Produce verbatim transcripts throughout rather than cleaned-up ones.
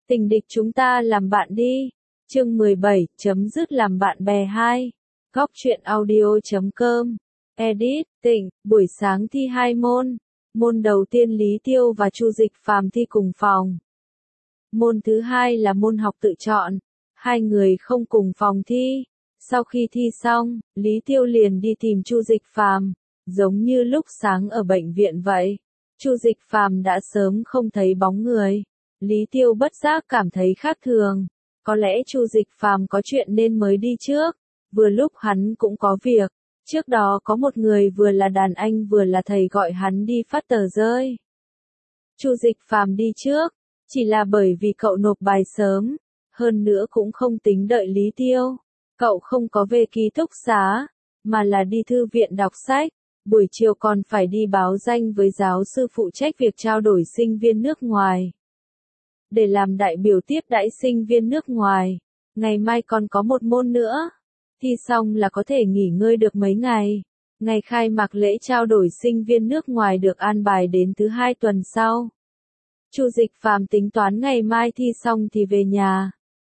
Tình địch chúng ta làm bạn đi. Chương mười bảy, chấm dứt làm bạn bè hai. Góc truyện audio chấm com. Edit, Tịnh, buổi sáng thi hai môn. Môn đầu tiên Lý Tiêu và Chu Dịch Phàm thi cùng phòng. Môn thứ hai là môn học tự chọn. Hai người không cùng phòng thi. Sau khi thi xong, Lý Tiêu liền đi tìm Chu Dịch Phàm, giống như lúc sáng ở bệnh viện vậy. Chu Dịch Phàm đã sớm không thấy bóng người. Lý Tiêu bất giác cảm thấy khác thường. Có lẽ Chu Dịch Phàm có chuyện nên mới đi trước. Vừa lúc hắn cũng có việc. Trước đó có một người vừa là đàn anh vừa là thầy gọi hắn đi phát tờ rơi. Chu Dịch Phàm đi trước, chỉ là bởi vì cậu nộp bài sớm, hơn nữa cũng không tính đợi Lý Tiêu. Cậu không có về ký túc xá, mà là đi thư viện đọc sách. Buổi chiều còn phải đi báo danh với giáo sư phụ trách việc trao đổi sinh viên nước ngoài. Để làm đại biểu tiếp đãi sinh viên nước ngoài, ngày mai còn có một môn nữa. Thi xong là có thể nghỉ ngơi được mấy ngày. Ngày khai mạc lễ trao đổi sinh viên nước ngoài được an bài đến thứ hai tuần sau. Chu Dịch Phàm tính toán ngày mai thi xong thì về nhà.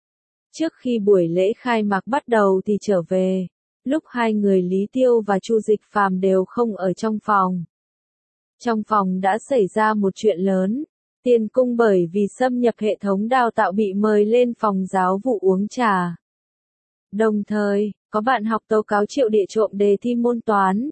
Trước khi buổi lễ khai mạc bắt đầu thì trở về. Lúc hai người Lý Tiêu và Chu Dịch Phàm đều không ở trong phòng. Trong phòng đã xảy ra một chuyện lớn. Tiên Cung bởi vì xâm nhập hệ thống đào tạo bị mời lên phòng giáo vụ uống trà. Đồng thời, có bạn học tố cáo Triệu Địa trộm đề thi môn toán.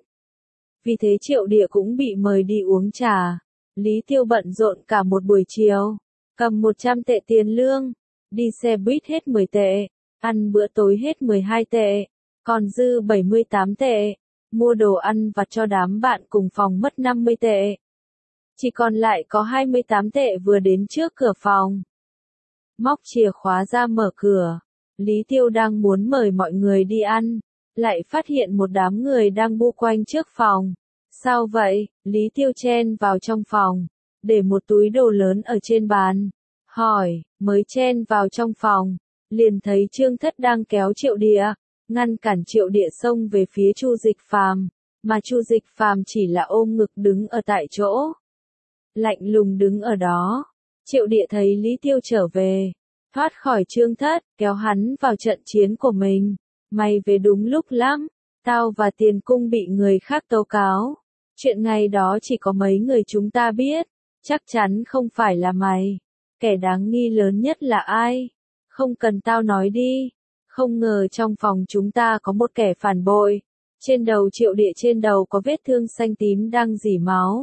Vì thế Triệu Địa cũng bị mời đi uống trà. Lý Tiêu bận rộn cả một buổi chiều, cầm một trăm tệ tiền lương, đi xe buýt hết mười tệ, ăn bữa tối hết mười hai tệ, còn dư bảy mươi tám tệ, mua đồ ăn vặt cho đám bạn cùng phòng mất năm mươi tệ. Chỉ còn lại có hai mươi tám tệ vừa đến trước cửa phòng. Móc chìa khóa ra mở cửa. Lý Tiêu đang muốn mời mọi người đi ăn, lại phát hiện một đám người đang bu quanh trước phòng. Sao vậy? Lý Tiêu chen vào trong phòng, để một túi đồ lớn ở trên bàn. Hỏi, mới chen vào trong phòng, liền thấy Trương Thất đang kéo Triệu Địa, ngăn cản Triệu Địa xông về phía Chu Dịch Phàm, mà Chu Dịch Phàm chỉ là ôm ngực đứng ở tại chỗ. Lạnh lùng đứng ở đó. Triệu Địa thấy Lý Tiêu trở về, thoát khỏi Trương Thất, kéo hắn vào trận chiến của mình. Mày về đúng lúc lắm, tao và Tiền Cung bị người khác tố cáo. Chuyện ngày đó chỉ có mấy người chúng ta biết, chắc chắn không phải là mày. Kẻ đáng nghi lớn nhất là ai? Không cần tao nói đi. Không ngờ trong phòng chúng ta có một kẻ phản bội. Trên đầu Triệu Địa trên đầu có vết thương xanh tím đang rỉ máu.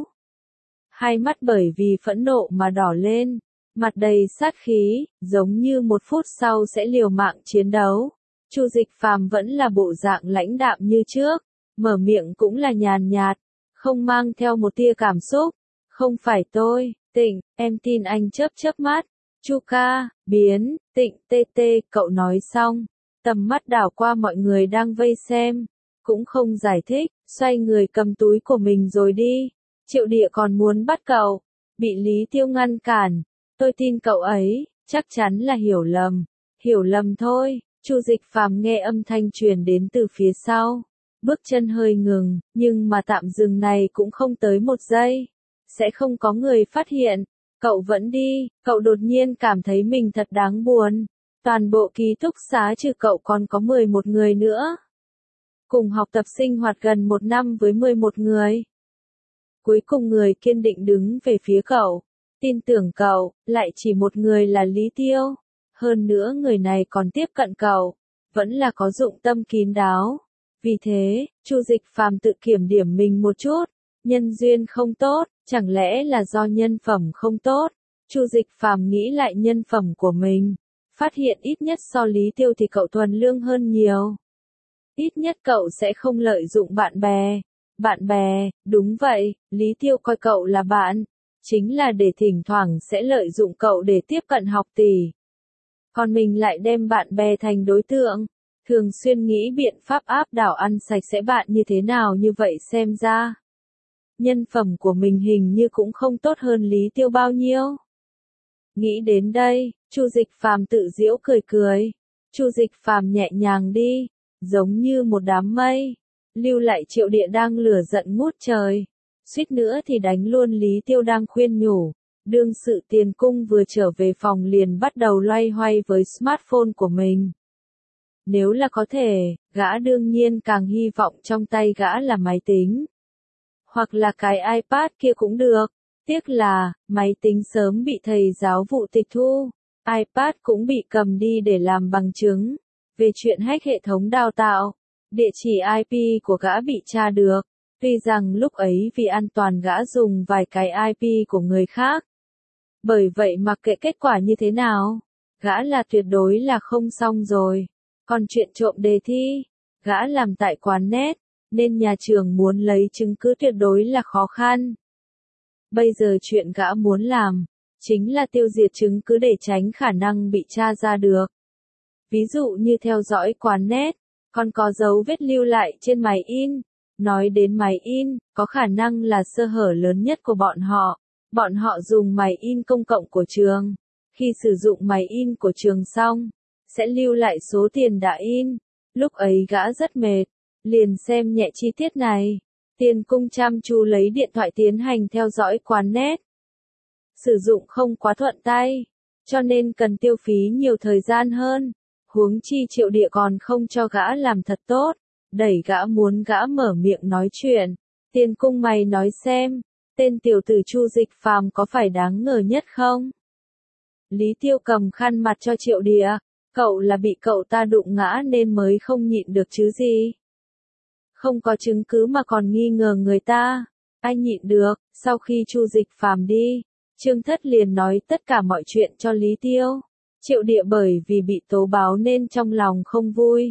Hai mắt bởi vì phẫn nộ mà đỏ lên, mặt đầy sát khí, giống như một phút sau sẽ liều mạng chiến đấu. Chu Dịch Phàm vẫn là bộ dạng lãnh đạm như trước, mở miệng cũng là nhàn nhạt, không mang theo một tia cảm xúc. Không phải tôi, Tịnh, em tin anh. Chớp chớp mắt. Chu ca, biến, Tịnh tê tê, cậu nói xong, tầm mắt đảo qua mọi người đang vây xem, cũng không giải thích, xoay người cầm túi của mình rồi đi. Triệu Địa còn muốn bắt cậu, bị Lý Tiêu ngăn cản. Tôi tin cậu ấy, chắc chắn là hiểu lầm. Hiểu lầm thôi. Chu Dịch Phàm nghe âm thanh truyền đến từ phía sau. Bước chân hơi ngừng, nhưng mà tạm dừng này cũng không tới một giây. Sẽ không có người phát hiện. Cậu vẫn đi, cậu đột nhiên cảm thấy mình thật đáng buồn. Toàn bộ ký túc xá trừ cậu còn có mười một người nữa. Cùng học tập sinh hoạt gần một năm với mười một người. Cuối cùng người kiên định đứng về phía cậu. Tin tưởng cậu, lại chỉ một người là Lý Tiêu. Hơn nữa người này còn tiếp cận cậu. Vẫn là có dụng tâm kín đáo. Vì thế, Chu Dịch Phàm tự kiểm điểm mình một chút. Nhân duyên không tốt, chẳng lẽ là do nhân phẩm không tốt? Chu Dịch Phàm nghĩ lại nhân phẩm của mình. Phát hiện ít nhất so Lý Tiêu thì cậu thuần lương hơn nhiều. Ít nhất cậu sẽ không lợi dụng bạn bè. Bạn bè, đúng vậy, Lý Tiêu coi cậu là bạn. Chính là để thỉnh thoảng sẽ lợi dụng cậu để tiếp cận học tỷ. Còn mình lại đem bạn bè thành đối tượng. Thường xuyên nghĩ biện pháp áp đảo ăn sạch sẽ bạn như thế nào. Như vậy xem ra, nhân phẩm của mình hình như cũng không tốt hơn Lý Tiêu bao nhiêu. Nghĩ đến đây, Chu Dịch Phàm tự giễu cười cười. Chu Dịch Phàm nhẹ nhàng đi, giống như một đám mây, lưu lại Triệu Địa đang lửa giận ngút trời, suýt nữa thì đánh luôn Lý Tiêu đang khuyên nhủ. Đương sự Tiền Cung vừa trở về phòng liền bắt đầu loay hoay với smartphone của mình. Nếu là có thể, gã đương nhiên càng hy vọng trong tay gã là máy tính. Hoặc là cái iPad kia cũng được. Tiếc là, máy tính sớm bị thầy giáo vụ tịch thu. iPad cũng bị cầm đi để làm bằng chứng. Về chuyện hack hệ thống đào tạo, địa chỉ i pê của gã bị tra được. Tuy rằng lúc ấy vì an toàn gã dùng vài cái i pê của người khác. Bởi vậy mặc kệ kết quả như thế nào, gã là tuyệt đối là không xong rồi. Còn chuyện trộm đề thi, gã làm tại quán net, nên nhà trường muốn lấy chứng cứ tuyệt đối là khó khăn. Bây giờ chuyện gã muốn làm, chính là tiêu diệt chứng cứ để tránh khả năng bị tra ra được. Ví dụ như theo dõi quán net, còn có dấu vết lưu lại trên máy in. Nói đến máy in, có khả năng là sơ hở lớn nhất của bọn họ. Bọn họ dùng máy in công cộng của trường. Khi sử dụng máy in của trường xong, sẽ lưu lại số tiền đã in. Lúc ấy gã rất mệt, liền xem nhẹ chi tiết này. Tiền Cung chăm chú lấy điện thoại tiến hành theo dõi quán net. Sử dụng không quá thuận tay, cho nên cần tiêu phí nhiều thời gian hơn. Huống chi Triệu Địa còn không cho gã làm thật tốt, đẩy gã muốn gã mở miệng nói chuyện. Tiền Cung mày nói xem, tên tiểu tử Chu Dịch Phàm có phải đáng ngờ nhất không? Lý Tiêu cầm khăn mặt cho Triệu Địa, cậu là bị cậu ta đụng ngã nên mới không nhịn được chứ gì. Không có chứng cứ mà còn nghi ngờ người ta, ai nhịn được. Sau khi Chu Dịch Phàm đi, Trương Thất liền nói tất cả mọi chuyện cho Lý Tiêu. Triệu Địa bởi vì bị tố báo nên trong lòng không vui.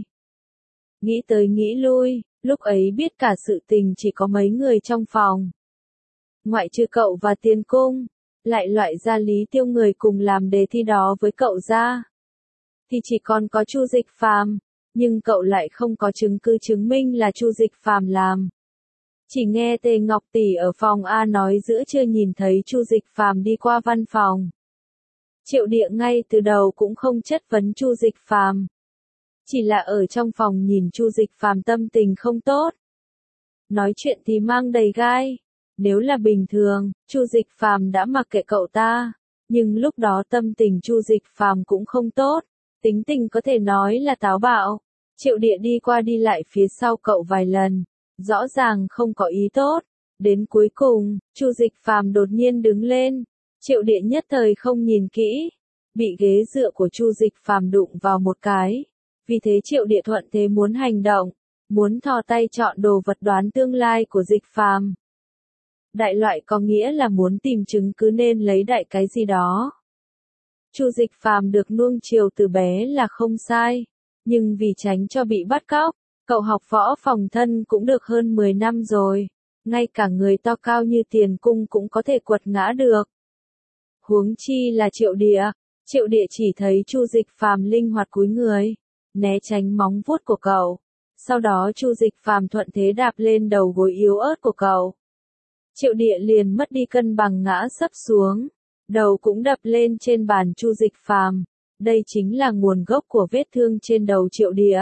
Nghĩ tới nghĩ lui, lúc ấy biết cả sự tình chỉ có mấy người trong phòng. Ngoại trừ cậu và Tiền Cung, lại loại ra Lý Tiêu người cùng làm đề thi đó với cậu ra. Thì chỉ còn có Chu Dịch Phàm, nhưng cậu lại không có chứng cứ chứng minh là Chu Dịch Phàm làm. Chỉ nghe Tề Ngọc Tỷ ở phòng A nói giữa trưa nhìn thấy Chu Dịch Phàm đi qua văn phòng. Triệu Địa ngay từ đầu cũng không chất vấn Chu Dịch Phàm, chỉ là ở trong phòng nhìn Chu Dịch Phàm tâm tình không tốt. Nói chuyện thì mang đầy gai. Nếu là bình thường, Chu Dịch Phàm đã mặc kệ cậu ta, nhưng lúc đó tâm tình Chu Dịch Phàm cũng không tốt, tính tình có thể nói là táo bạo. Triệu Địa đi qua đi lại phía sau cậu vài lần, rõ ràng không có ý tốt. Đến cuối cùng, Chu Dịch Phàm đột nhiên đứng lên. Triệu Địa nhất thời không nhìn kỹ, bị ghế dựa của Chu Dịch Phàm đụng vào một cái. Vì thế Triệu Địa thuận thế muốn hành động, muốn thò tay chọn đồ vật đoán tương lai của Dịch Phàm. Đại loại có nghĩa là muốn tìm chứng cứ nên lấy đại cái gì đó. Chu Dịch Phàm được nuông chiều từ bé là không sai, nhưng vì tránh cho bị bắt cóc, cậu học võ phòng thân cũng được hơn mười năm rồi, ngay cả người to cao như Tiền Cung cũng có thể quật ngã được. Huống chi là Triệu Địa, Triệu Địa chỉ thấy Chu Dịch Phàm linh hoạt cúi người, né tránh móng vuốt của cậu. Sau đó Chu Dịch Phàm thuận thế đạp lên đầu gối yếu ớt của cậu. Triệu Địa liền mất đi cân bằng ngã sấp xuống, đầu cũng đập lên trên bàn Chu Dịch Phàm. Đây chính là nguồn gốc của vết thương trên đầu Triệu Địa.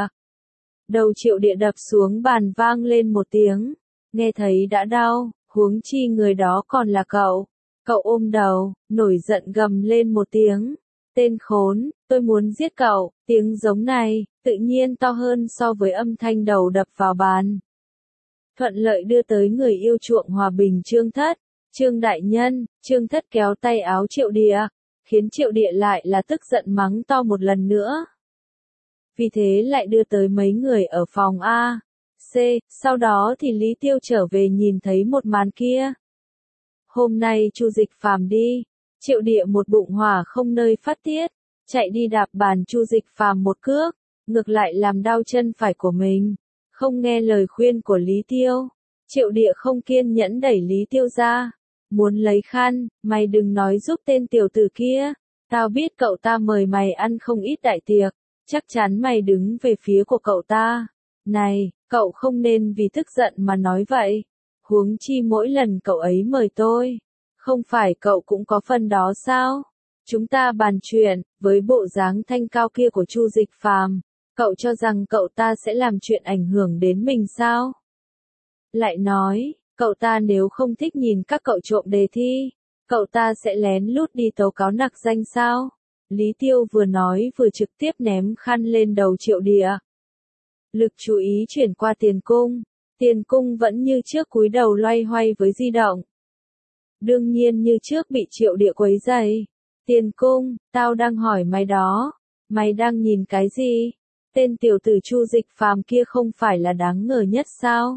Đầu Triệu Địa đập xuống bàn vang lên một tiếng, nghe thấy đã đau, huống chi người đó còn là cậu. Cậu ôm đầu, nổi giận gầm lên một tiếng. Tên khốn, tôi muốn giết cậu. Tiếng giống này, tự nhiên to hơn so với âm thanh đầu đập vào bàn. Thuận lợi đưa tới người yêu chuộng hòa bình Trương Thất. Trương đại nhân, Trương Thất kéo tay áo Triệu Địa, khiến Triệu Địa lại là tức giận mắng to một lần nữa. Vì thế lại đưa tới mấy người ở phòng A, C, sau đó thì Lý Tiêu trở về nhìn thấy một màn kia. Hôm nay Chu Dịch Phàm đi, Triệu Địa một bụng hỏa không nơi phát tiết, chạy đi đạp bàn Chu Dịch Phàm một cước, ngược lại làm đau chân phải của mình, không nghe lời khuyên của Lý Tiêu. Triệu Địa không kiên nhẫn đẩy Lý Tiêu ra, muốn lấy khăn, mày đừng nói giúp tên tiểu tử kia, tao biết cậu ta mời mày ăn không ít đại tiệc, chắc chắn mày đứng về phía của cậu ta. Này, cậu không nên vì tức giận mà nói vậy, huống chi mỗi lần cậu ấy mời tôi, không phải cậu cũng có phần đó sao? Chúng ta bàn chuyện, với bộ dáng thanh cao kia của Chu Dịch Phàm, cậu cho rằng cậu ta sẽ làm chuyện ảnh hưởng đến mình sao? Lại nói, cậu ta nếu không thích nhìn các cậu trộm đề thi, Cậu ta sẽ lén lút đi tố cáo nặc danh sao? Lý Tiêu vừa nói vừa trực tiếp ném khăn lên đầu Triệu Địa. Lực chú ý chuyển qua Tiền Cung. Tiền Cung vẫn như trước cúi đầu loay hoay với di động. Đương nhiên như trước bị Triệu Địa quấy rầy. Tiền Cung, tao đang hỏi mày đó. Mày đang nhìn cái gì? Tên tiểu tử Chu Dịch Phàm kia không phải là đáng ngờ nhất sao?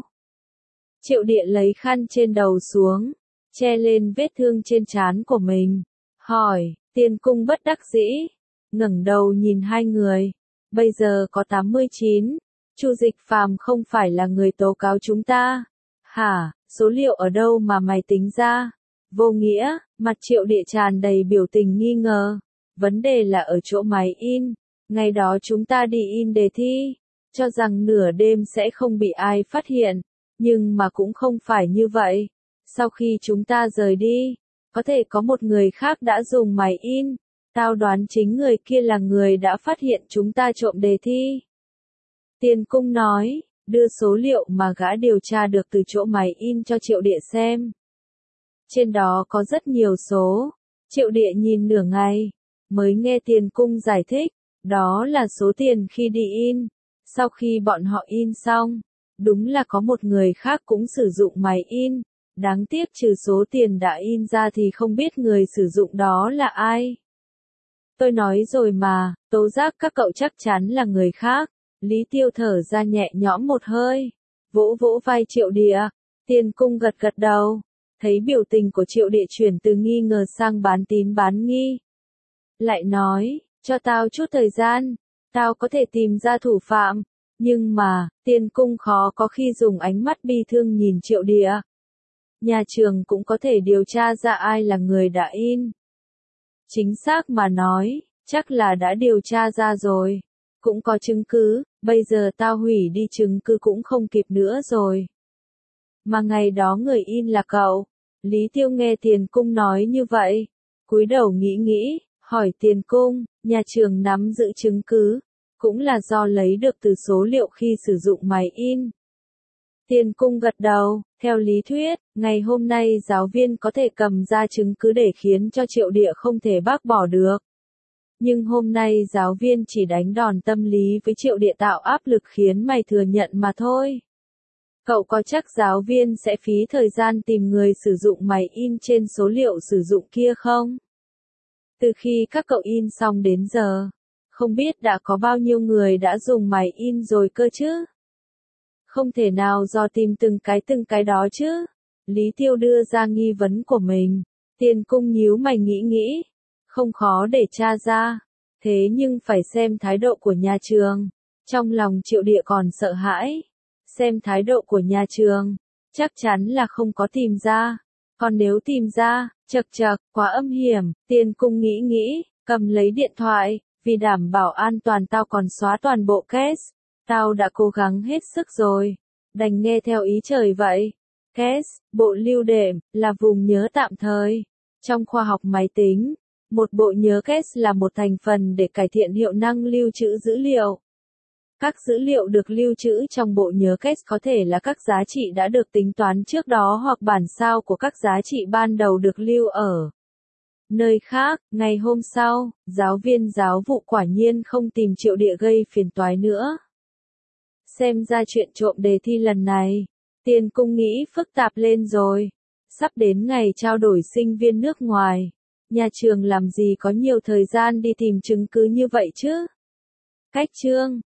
Triệu Địa lấy khăn trên đầu xuống, che lên vết thương trên trán của mình. Hỏi, Tiền Cung bất đắc dĩ, ngẩng đầu nhìn hai người. Bây giờ có tám mươi chín. Chu Dịch Phàm không phải là người tố cáo chúng ta. Hả, số liệu ở đâu mà mày tính ra? Vô nghĩa, mặt Triệu Địa tràn đầy biểu tình nghi ngờ. Vấn đề là ở chỗ máy in. Ngày đó chúng ta đi in đề thi, cho rằng nửa đêm sẽ không bị ai phát hiện. Nhưng mà cũng không phải như vậy. Sau khi chúng ta rời đi, có thể có một người khác đã dùng máy in. Tao đoán chính người kia là người đã phát hiện chúng ta trộm đề thi. Tiền Cung nói, đưa số liệu mà gã điều tra được từ chỗ máy in cho Triệu Địa xem. Trên đó có rất nhiều số. Triệu Địa nhìn nửa ngày, mới nghe Tiền Cung giải thích, đó là số tiền khi đi in. Sau khi bọn họ in xong, đúng là có một người khác cũng sử dụng máy in. Đáng tiếc trừ số tiền đã in ra thì không biết người sử dụng đó là ai. Tôi nói rồi mà, tố giác các cậu chắc chắn là người khác. Lý Tiêu thở ra nhẹ nhõm một hơi, vỗ vỗ vai Triệu Địa. Tiền Cung gật gật đầu, thấy biểu tình của Triệu Địa chuyển từ nghi ngờ sang bán tín bán nghi. Lại nói, cho tao chút thời gian, tao có thể tìm ra thủ phạm. Nhưng mà, Tiền Cung khó có khi dùng ánh mắt bi thương nhìn Triệu Địa. Nhà trường cũng có thể điều tra ra ai là người đã in. Chính xác mà nói, chắc là đã điều tra ra rồi. Cũng có chứng cứ, bây giờ tao hủy đi chứng cứ cũng không kịp nữa rồi. Mà ngày đó người in là cậu. Lý Tiêu nghe Tiền Cung nói như vậy, cúi đầu nghĩ nghĩ, hỏi Tiền Cung, nhà trường nắm giữ chứng cứ, cũng là do lấy được từ số liệu khi sử dụng máy in. Tiền Cung gật đầu, theo lý thuyết, ngày hôm nay giáo viên có thể cầm ra chứng cứ để khiến cho Triệu Địa không thể bác bỏ được. Nhưng hôm nay giáo viên chỉ đánh đòn tâm lý với Triệu Địa tạo áp lực khiến mày thừa nhận mà thôi. Cậu có chắc giáo viên sẽ phí thời gian tìm người sử dụng máy in trên số liệu sử dụng kia không? Từ khi các cậu in xong đến giờ, không biết đã có bao nhiêu người đã dùng máy in rồi cơ chứ? Không thể nào do tìm từng cái từng cái đó chứ? Lý Tiêu đưa ra nghi vấn của mình. Tiền Cung nhíu mày nghĩ nghĩ. Không khó để tra ra. Thế nhưng phải xem thái độ của nhà trường. Trong lòng Triệu Địa còn sợ hãi. Xem thái độ của nhà trường, chắc chắn là không có tìm ra. Còn nếu tìm ra, chật chật, quá âm hiểm. Tiền Cung nghĩ nghĩ, cầm lấy điện thoại. Vì đảm bảo an toàn tao còn xóa toàn bộ cache. Tao đã cố gắng hết sức rồi. Đành nghe theo ý trời vậy. Cache, bộ lưu đệm, là vùng nhớ tạm thời. Trong khoa học máy tính, một bộ nhớ cache là một thành phần để cải thiện hiệu năng lưu trữ dữ liệu. Các dữ liệu được lưu trữ trong bộ nhớ cache có thể là các giá trị đã được tính toán trước đó hoặc bản sao của các giá trị ban đầu được lưu ở nơi khác. Ngày hôm sau, giáo viên giáo vụ quả nhiên không tìm Triệu Địa gây phiền toái nữa. Xem ra chuyện trộm đề thi lần này, Tiền Cung nghĩ phức tạp lên rồi. Sắp đến ngày trao đổi sinh viên nước ngoài. Nhà trường làm gì có nhiều thời gian đi tìm chứng cứ như vậy chứ? Cách chương